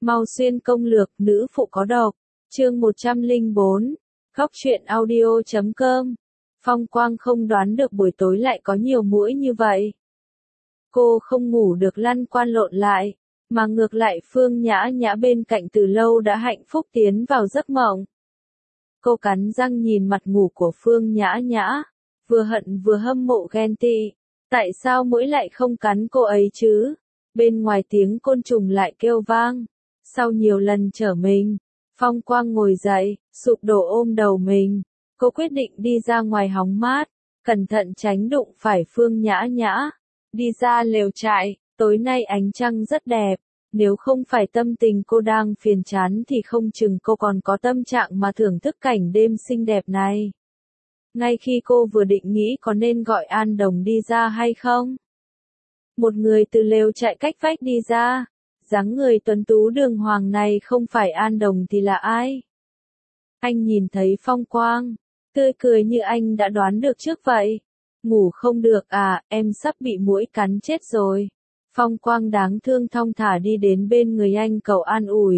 Mau xuyên công lược, nữ phụ có độc. Chương 104. Góc truyện audio.com. Phong Quang không đoán được buổi tối lại có nhiều muỗi như vậy. Cô không ngủ được lăn qua lộn lại, mà ngược lại Phương Nhã Nhã bên cạnh từ lâu đã hạnh phúc tiến vào giấc mộng. Cô cắn răng nhìn mặt ngủ của Phương Nhã Nhã, vừa hận vừa hâm mộ ghen tị. Tại sao muỗi lại không cắn cô ấy chứ? Bên ngoài tiếng côn trùng lại kêu vang. Sau nhiều lần trở mình, Phong Quang ngồi dậy, sụp đổ ôm đầu mình. Cô quyết định đi ra ngoài hóng mát, cẩn thận tránh đụng phải Phương Nhã Nhã. Đi ra lều trại, tối nay ánh trăng rất đẹp. Nếu không phải tâm tình cô đang phiền chán thì không chừng cô còn có tâm trạng mà thưởng thức cảnh đêm xinh đẹp này. Ngay khi cô vừa định nghĩ có nên gọi An Đồng đi ra hay không, một người từ lều trại cách vách đi ra. Dáng người tuấn tú đường hoàng này không phải An Đồng thì là ai? Anh nhìn thấy Phong Quang, tươi cười như anh đã đoán được trước vậy. Ngủ không được à, em sắp bị muỗi cắn chết rồi. Phong Quang đáng thương thong thả đi đến bên người anh cầu an ủi.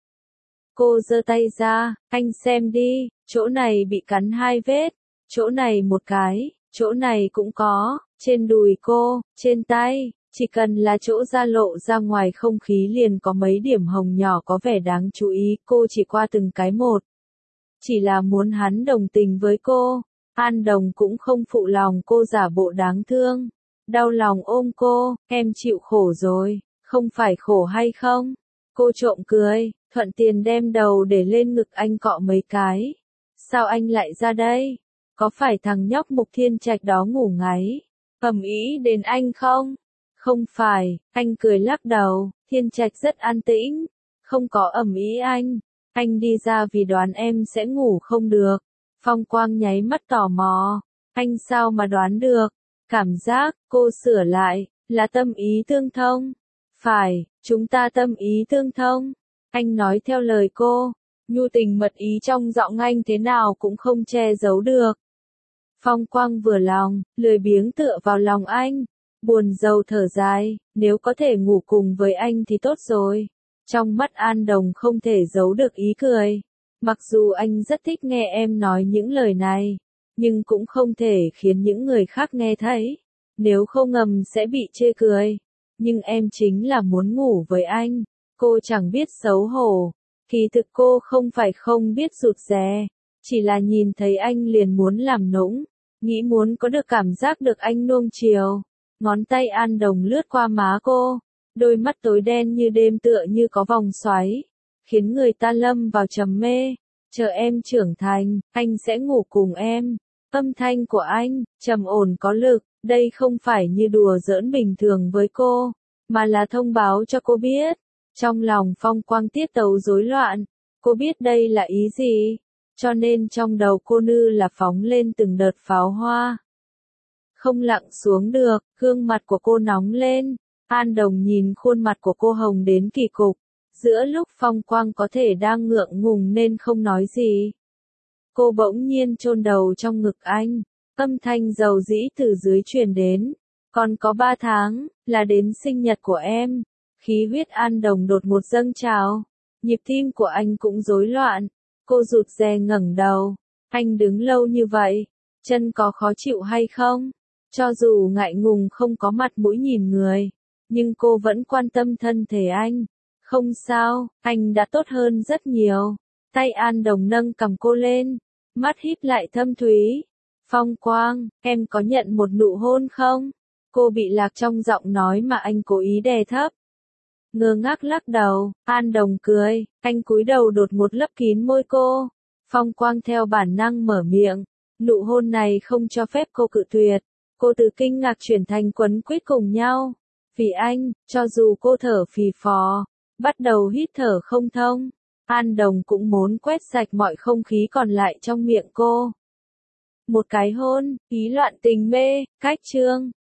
Cô giơ tay ra, anh xem đi, chỗ này bị cắn 2 vết, chỗ này một cái, chỗ này cũng có, trên đùi cô, trên tay. Chỉ cần là chỗ da lộ ra ngoài không khí liền có mấy điểm hồng nhỏ có vẻ đáng chú ý, cô chỉ qua từng cái một. Chỉ là muốn hắn đồng tình với cô. An Đồng cũng không phụ lòng cô giả bộ đáng thương. Đau lòng ôm cô, em chịu khổ rồi, không phải khổ hay không? Cô trộm cười, thuận tiền đem đầu để lên ngực anh cọ mấy cái. Sao anh lại ra đây? Có phải thằng nhóc Mục Thiên Trạch đó ngủ ngáy, ầm ĩ đến anh không? Không phải, anh cười lắc đầu, Thiên Trạch rất an tĩnh, không có ầm ĩ anh đi ra vì đoán em sẽ ngủ không được. Phong Quang nháy mắt tò mò, anh sao mà đoán được? Cảm giác, cô sửa lại, là tâm ý tương thông. Phải, chúng ta tâm ý tương thông. Anh nói theo lời cô, nhu tình mật ý trong giọng anh thế nào cũng không che giấu được. Phong Quang vừa lòng, lười biếng tựa vào lòng anh. Buồn rầu thở dài, nếu có thể ngủ cùng với anh thì tốt rồi. Trong mắt An Đồng không thể giấu được ý cười. Mặc dù anh rất thích nghe em nói những lời này, nhưng cũng không thể khiến những người khác nghe thấy. Nếu không ngầm sẽ bị chê cười. Nhưng em chính là muốn ngủ với anh. Cô chẳng biết xấu hổ. Kỳ thực cô không phải không biết rụt rè. Chỉ là nhìn thấy anh liền muốn làm nũng. Nghĩ muốn có được cảm giác được anh nuông chiều. Ngón tay An Đồng lướt qua má cô, đôi mắt tối đen như đêm tựa như có vòng xoáy, khiến người ta lâm vào trầm mê. Chờ em trưởng thành, anh sẽ ngủ cùng em. Âm thanh của anh, trầm ổn có lực, đây không phải như đùa giỡn bình thường với cô, mà là thông báo cho cô biết. Trong lòng Phong Quang tiết tấu rối loạn, cô biết đây là ý gì, cho nên trong đầu cô như là phóng lên từng đợt pháo hoa. Không lặng xuống được, gương mặt của cô nóng lên. An Đồng nhìn khuôn mặt của cô hồng đến kỳ cục. Giữa lúc Phong Quang có thể đang ngượng ngùng nên không nói gì. Cô bỗng nhiên chôn đầu trong ngực anh. Âm thanh dầu dĩ từ dưới truyền đến. Còn có 3 tháng, là đến sinh nhật của em. Khí huyết An Đồng đột ngột dâng trào. Nhịp tim của anh cũng rối loạn. Cô rụt rè ngẩng đầu. Anh đứng lâu như vậy, chân có khó chịu hay không? Cho dù ngại ngùng không có mặt mũi nhìn người, nhưng cô vẫn quan tâm thân thể anh. Không sao, anh đã tốt hơn rất nhiều. Tay An Đồng nâng cằm cô lên, mắt híp lại thâm thúy. Phong Quang, em có nhận một nụ hôn không? Cô bị lạc trong giọng nói mà anh cố ý đè thấp. Ngơ ngác lắc đầu, An Đồng cười, anh cúi đầu đột ngột lấp kín môi cô. Phong Quang theo bản năng mở miệng, nụ hôn này không cho phép cô cự tuyệt. Cô từ kinh ngạc chuyển thành quấn quýt cùng nhau. Vì anh, cho dù cô thở phì phò, bắt đầu hít thở không thông, An Đồng cũng muốn quét sạch mọi không khí còn lại trong miệng cô. Một cái hôn, ý loạn tình mê, cách chương.